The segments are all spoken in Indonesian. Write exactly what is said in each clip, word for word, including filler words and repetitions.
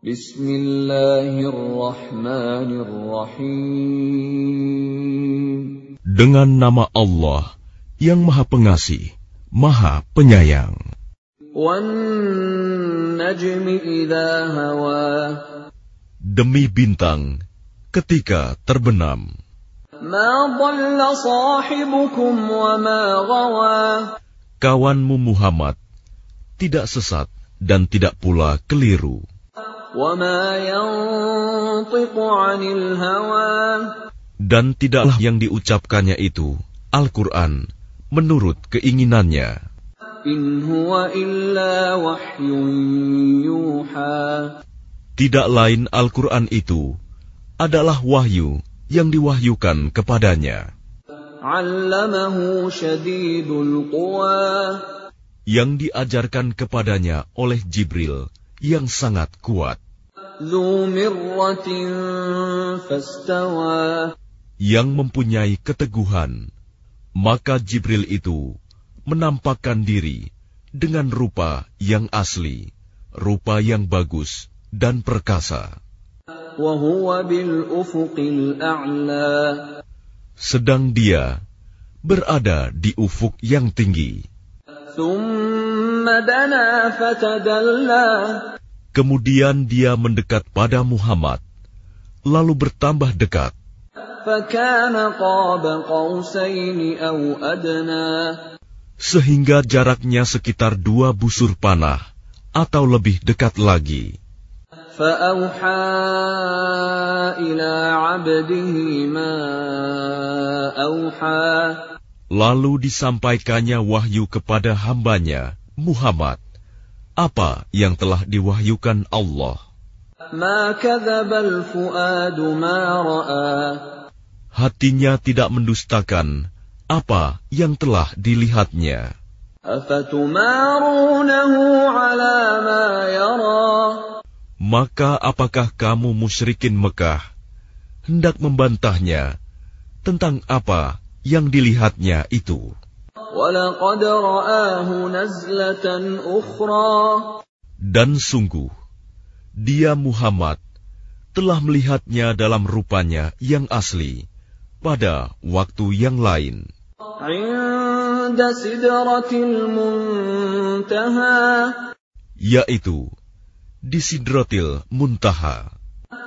Bismillahirrahmanirrahim. Dengan nama Allah yang Maha Pengasih, Maha Penyayang. Wan-najmi idza hawa. Demi bintang ketika terbenam. Ma dhalla sahibukum wa ma ghawa. Kawanmu Muhammad tidak sesat dan tidak pula keliru. Wa ma yantiqu 'anil hawa. Dan tidaklah yang diucapkannya itu, Al-Quran, menurut keinginannya. In huwa illa wahyun yuha. Tidak lain Al-Quran itu adalah wahyu yang diwahyukan kepadanya. 'Allamahu syadidul quwa. Yang diajarkan kepadanya oleh Jibril yang sangat kuat. Dzu mirratin fastawa. Yang mempunyai keteguhan, maka Jibril itu menampakkan diri dengan rupa yang asli, rupa yang bagus dan perkasa. Wa huwa bil ufuqil a'la. Sedang dia berada di ufuk yang tinggi. Tsumma dana fatadalla. Kemudian dia mendekat pada Muhammad, lalu bertambah dekat. Fakana qaba qausaini aw adna. Sehingga jaraknya sekitar dua busur panah atau lebih dekat lagi. Fa'auha ila 'abdihi ma auha. Lalu disampaikannya wahyu kepada hambanya, Muhammad, apa yang telah diwahyukan Allah. Ma kadzabal fuadu ma ra'a. Hatinya tidak mendustakan apa yang telah dilihatnya. Afatumarunahu 'ala ma yara. Maka apakah kamu musyrikin Mekah hendak membantahnya tentang apa yang dilihatnya itu? Walaqad ra'ahu nazlatan ukhra. Dan sungguh, dia Muhammad telah melihatnya dalam rupanya yang asli pada waktu yang lain. 'Inda sidratil muntaha. Yaitu di Sidratil Muntaha.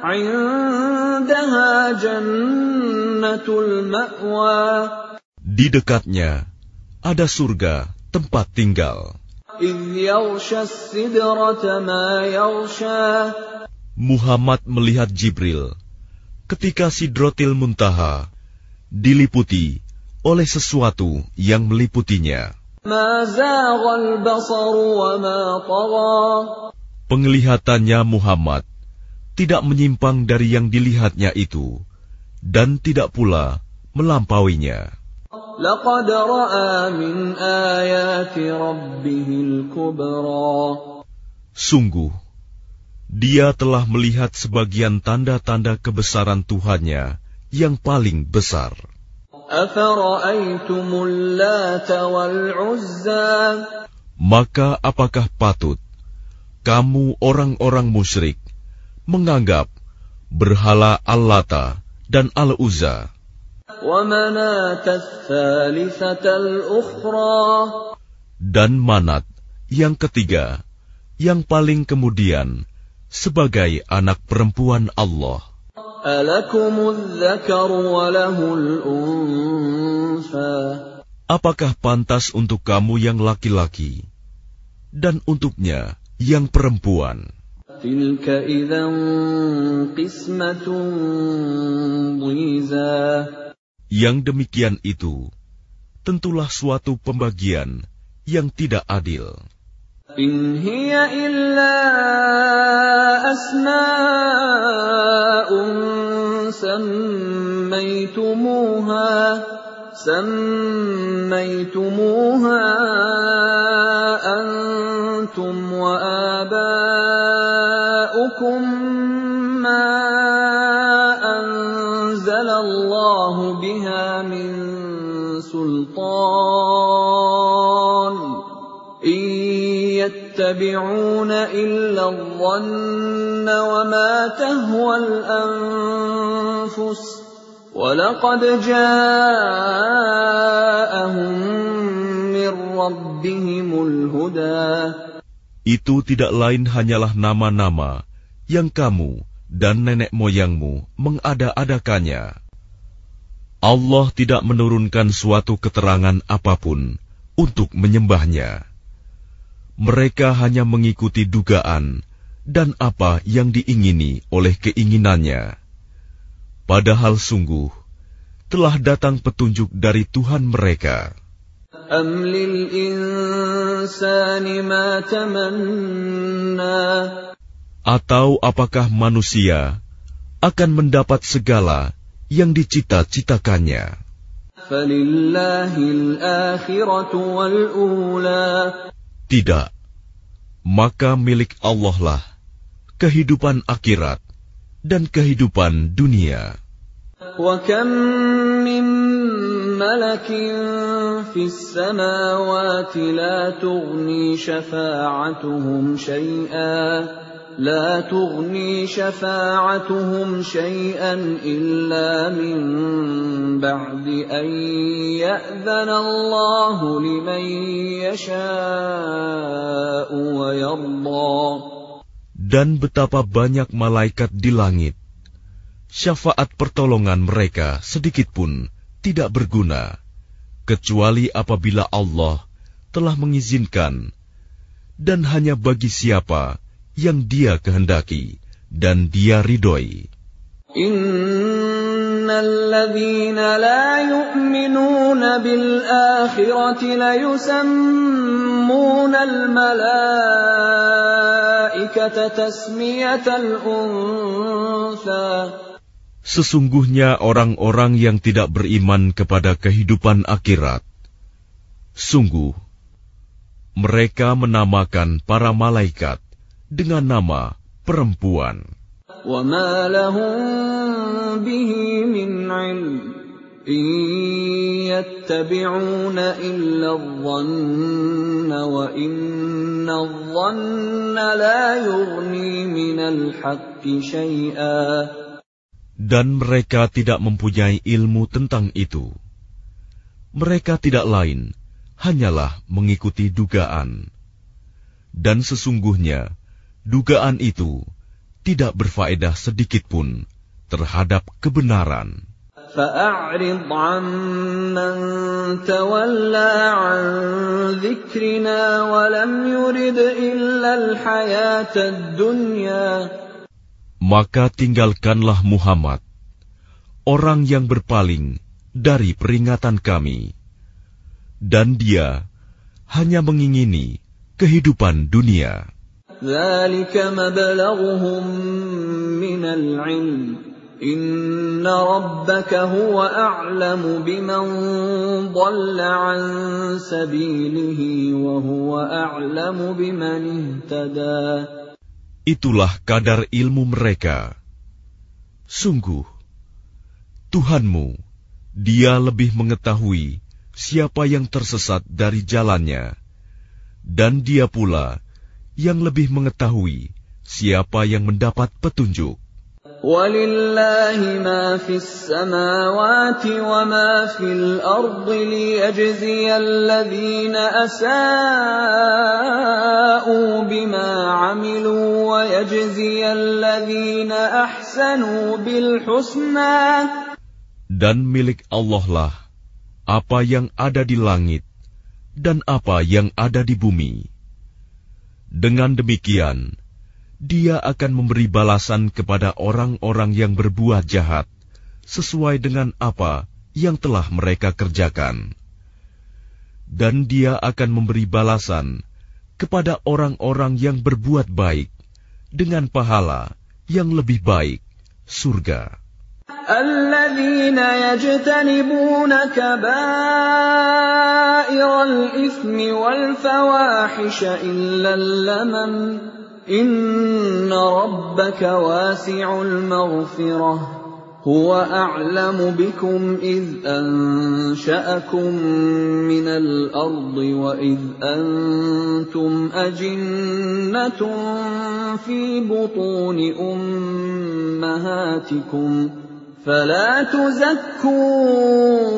'Indaha jannatul ma'wa. Di dekatnya ada surga tempat tinggal. إِذْ يَغْشَى السِّدْرَةَ مَا يَغْشَى. Muhammad melihat Jibril ketika Sidratil Muntaha diliputi oleh sesuatu yang meliputinya. مَا زَاغَ الْبَصَرُ وَمَا طَغَى. Penglihatannya Muhammad tidak menyimpang dari yang dilihatnya itu dan tidak pula melampauinya. لَقَدْ رَأَى مِنْ آيَاتِ رَبِّهِ الْكُبْرَى. Sungguh, dia telah melihat sebagian tanda-tanda kebesaran Tuhannya yang paling besar. أَفَرَأَيْتُمُ اللَّاتَ وَالْعُزَّى. Maka apakah patut kamu orang-orang musyrik menganggap berhala Al-Lata dan Al-Uzza وَمَنَاةَ الثَّالِثَةَ الْأُخْرَى. dan Manat yang ketiga, yang paling kemudian, sebagai anak perempuan Allah. أَلَكُمُ الذَّكَرُ وَلَهُ الْأُنثَى. Apakah pantas untuk kamu yang laki-laki dan untuknya yang perempuan? تِلْكَ إِذًا قِسْمَةٌ ضِيزَى. Yang demikian itu tentulah suatu pembagian yang tidak adil. إِنْ هِيَ إِلَّا أَسْمَاءٌ سَمَّيْتُمُوهَا سَمَّيْتُمُوهَا أَنْتُمْ وَآبَاؤُكُمْ مَا أَنزَلَ اللَّهُ بِهَا مِنْ سُلْطَانٍ إِنْ يَتَّبِعُونَ إِلَّا الظَّنَّ وَمَا تَهْوَى الْأَنفُسُ وَلَقَدْ جَاءَهُم مِّن رَّبِّهِمُ الْهُدَىٰ. Itu tidak lain hanyalah nama-nama yang kamu dan nenek moyangmu mengada-adakannya. Allah tidak menurunkan suatu keterangan apapun untuk menyembahnya. Mereka hanya mengikuti dugaan dan apa yang diingini oleh keinginannya. Padahal sungguh telah datang petunjuk dari Tuhan mereka. Am lil insani ma tamanna. Atau apakah manusia akan mendapat segala yang dicita-citakannya? Falillahil akhiratu wal ula. Tidak, maka milik Allah lah kehidupan akhirat dan kehidupan dunia. Wa kam min malakin fis samawati la tughni syafa'atuhum syai'an لا تغني شفاعتهم شيئا إلا من بعد أن يأذن الله لمن يشاء ويرضى. Dan betapa banyak malaikat di langit, syafaat pertolongan mereka sedikit pun tidak berguna, kecuali apabila Allah telah mengizinkan, dan hanya bagi siapa yang Dia kehendaki dan Dia ridhoi. Innal ladzina la yu'minuna bil akhirati la yusammuna al malaikata tasmiyatal untha. Sesungguhnya orang-orang yang tidak beriman kepada kehidupan akhirat, sungguh mereka menamakan para malaikat dengan nama perempuan. وَمَا لَهُم بِهِ مِنْ عِلْمٍ إِن يَتَّبِعُونَ إِلَّا الظَّنَّ وَإِنَّ الظَّنَّ لَا يُغْنِي مِنَ الْحَقِّ شَيْئًا. Dan mereka tidak mempunyai ilmu tentang itu. Mereka tidak lain hanyalah mengikuti dugaan. Dan sesungguhnya dugaan itu tidak berfaedah sedikitpun terhadap kebenaran. فَأَعْرِضْ عَمَّن تَوَلَّى عَن ذِكْرِنَا وَلَمْ يُرِدْ إِلَّا الْحَيَاةَ الدُّنْيَا. Maka tinggalkanlah Muhammad, orang yang berpaling dari peringatan kami, dan dia hanya mengingini kehidupan dunia. ذَلِكَ مَبْلَغُهُم مِّنَ الْعِلْمِ إِنَّ رَبَّكَ هُوَ أَعْلَمُ بِمَن ضَلَّ عَن سَبِيلِهِ وَهُوَ أَعْلَمُ بِمَنِ اهْتَدَىٰ. Itulah kadar ilmu mereka. Sungguh, Tuhanmu, Dia lebih mengetahui siapa yang tersesat dari jalannya, dan Dia pula yang lebih mengetahui siapa yang mendapat petunjuk. وَلِلَّهِ مَا فِي السَّمَاوَاتِ وَمَا فِي الْأَرْضِ لِيَجْزِيَ الَّذِينَ أَسَاءُوا بِمَا عَمِلُوا وَيَجْزِيَ الَّذِينَ أَحْسَنُوا بِالْحُسْنَى. Dan milik Allah lah apa yang ada di langit dan apa yang ada di bumi. Dengan demikian, Dia akan memberi balasan kepada orang-orang yang berbuat jahat sesuai dengan apa yang telah mereka kerjakan. Dan Dia akan memberi balasan kepada orang-orang yang berbuat baik dengan pahala yang lebih baik, surga. الَّذِينَ يَجْتَنِبُونَ كَبَائِرَ الْإِثْمِ وَالْفَوَاحِشَ إِلَّا اللَّمَمَ إِنَّ رَبَّكَ وَاسِعُ الْمَغْفِرَةِ هو أعلم بكم إذ أنشأكم من الأرض وإذ أنتم أجنة في بطون أمهاتكم فلا تزكوا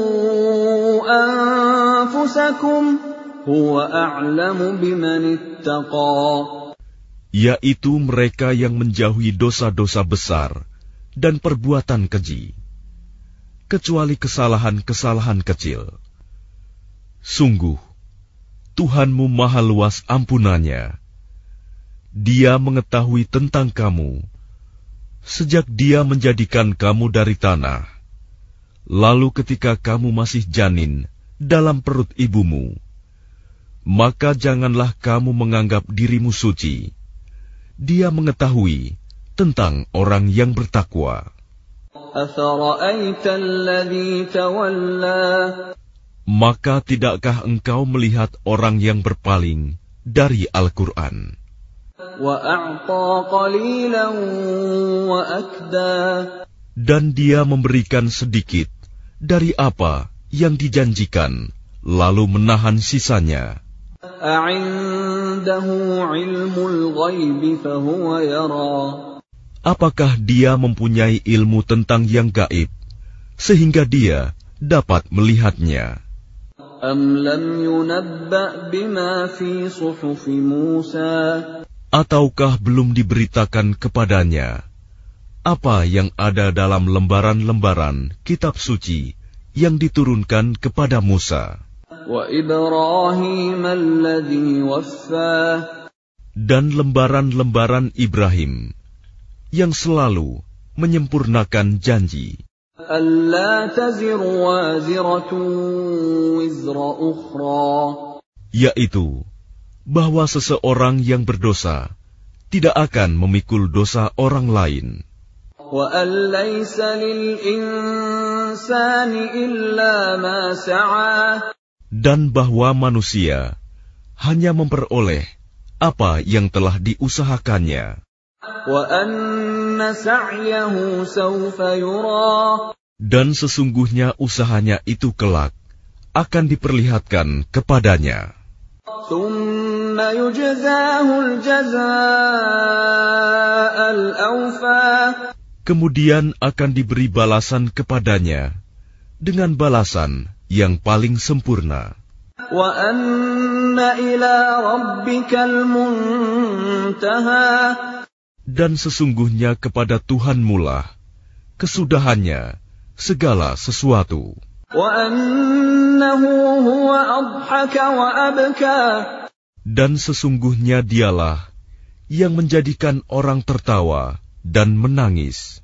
أنفسكم هو أعلم بمن اتقى. Yaitu mereka yang menjauhi dosa-dosa besar dan perbuatan keji, kecuali kesalahan-kesalahan kecil. Sungguh, Tuhanmu maha luas ampunannya. Dia mengetahui tentang kamu, sejak Dia menjadikan kamu dari tanah, lalu ketika kamu masih janin dalam perut ibumu, maka janganlah kamu menganggap dirimu suci. Dia mengetahui tentang orang yang bertakwa. Maka tidakkah engkau melihat orang yang berpaling dari Al-Quran? Dan dia memberikan sedikit dari apa yang dijanjikan, lalu menahan sisanya. Apakah dia mempunyai ilmu tentang yang gaib, sehingga dia dapat melihatnya? Ataukah belum diberitakan kepadanya apa yang ada dalam lembaran-lembaran kitab suci yang diturunkan kepada Musa? Dan lembaran-lembaran Ibrahim yang selalu menyempurnakan janji, yaitu bahwa seseorang yang berdosa tidak akan memikul dosa orang lain, dan bahwa manusia hanya memperoleh apa yang telah diusahakannya. Dan sesungguhnya usahanya itu kelak akan diperlihatkan kepadanya. Kemudian akan diberi balasan kepadanya dengan balasan yang paling sempurna. Dan sesungguhnya kepada Tuhanmu lah kesudahannya segala sesuatu. Dan sesungguhnya Dialah yang menjadikan orang tertawa dan menangis.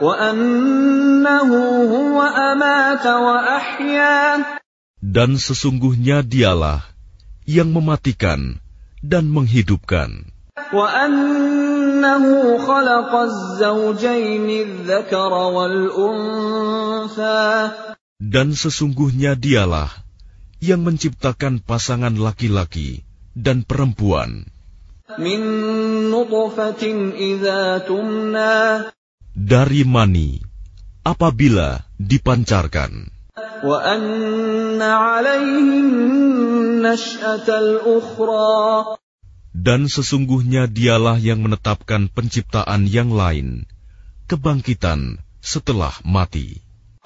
Dan sesungguhnya Dialah yang mematikan dan menghidupkan. Dan sesungguhnya Dialah yang menciptakan pasangan laki-laki dan perempuan dari mani apabila dipancarkan. Dan sesungguhnya Dialah yang menetapkan penciptaan yang lain, kebangkitan setelah mati.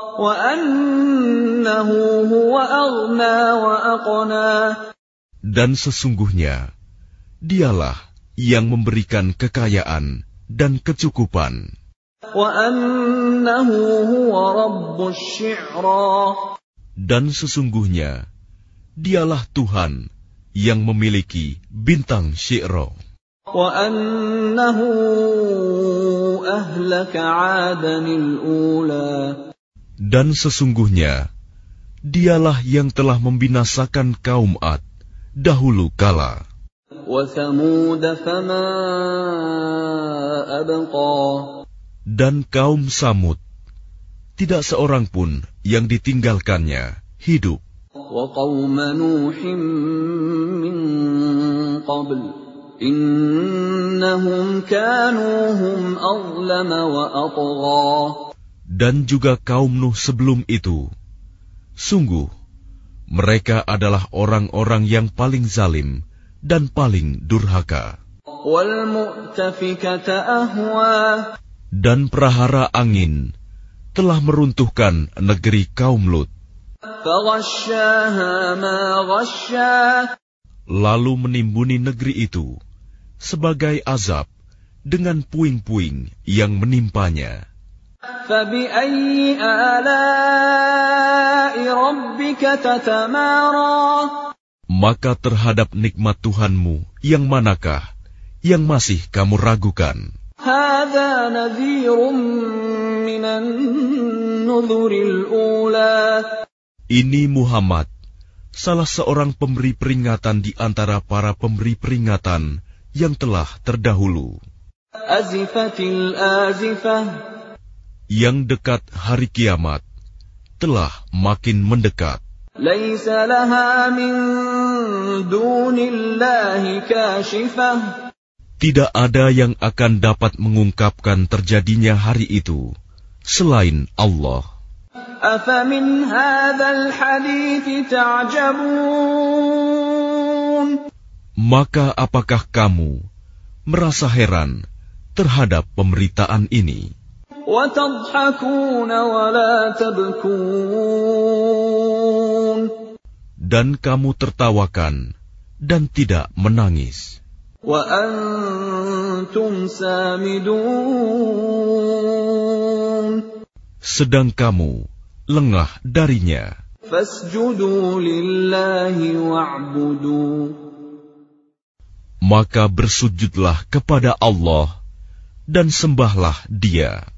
Dan sesungguhnya Dialah yang memberikan kekayaan dan kecukupan. Dan sesungguhnya Dialah Tuhan yang memiliki bintang Syi'ra. Dan sesungguhnya Dialah yang telah membinasakan kaum Ad dahulu kala. Dan kaum Samud, tidak seorang pun yang ditinggalkannya hidup. Dan juga kaum Nuh sebelum itu, sungguh mereka adalah orang-orang yang paling zalim dan paling durhaka. Dan prahara angin telah meruntuhkan negeri kaum Lut. Lalu menimbuni negeri itu sebagai azab dengan puing-puing yang menimpanya. Maka terhadap nikmat Tuhanmu yang manakah yang masih kamu ragukan? Ini Muhammad, salah seorang pemberi peringatan di antara para pemberi peringatan yang telah terdahulu. Yang dekat hari kiamat telah makin mendekat. Tidak ada yang akan dapat mengungkapkan terjadinya hari itu selain Allah. Maka apakah kamu merasa heran terhadap pemberitaan ini? Dan kamu tertawakan dan tidak menangis. Sedang kamu lengah darinya. Maka bersujudlah kepada Allah dan sembahlah Dia.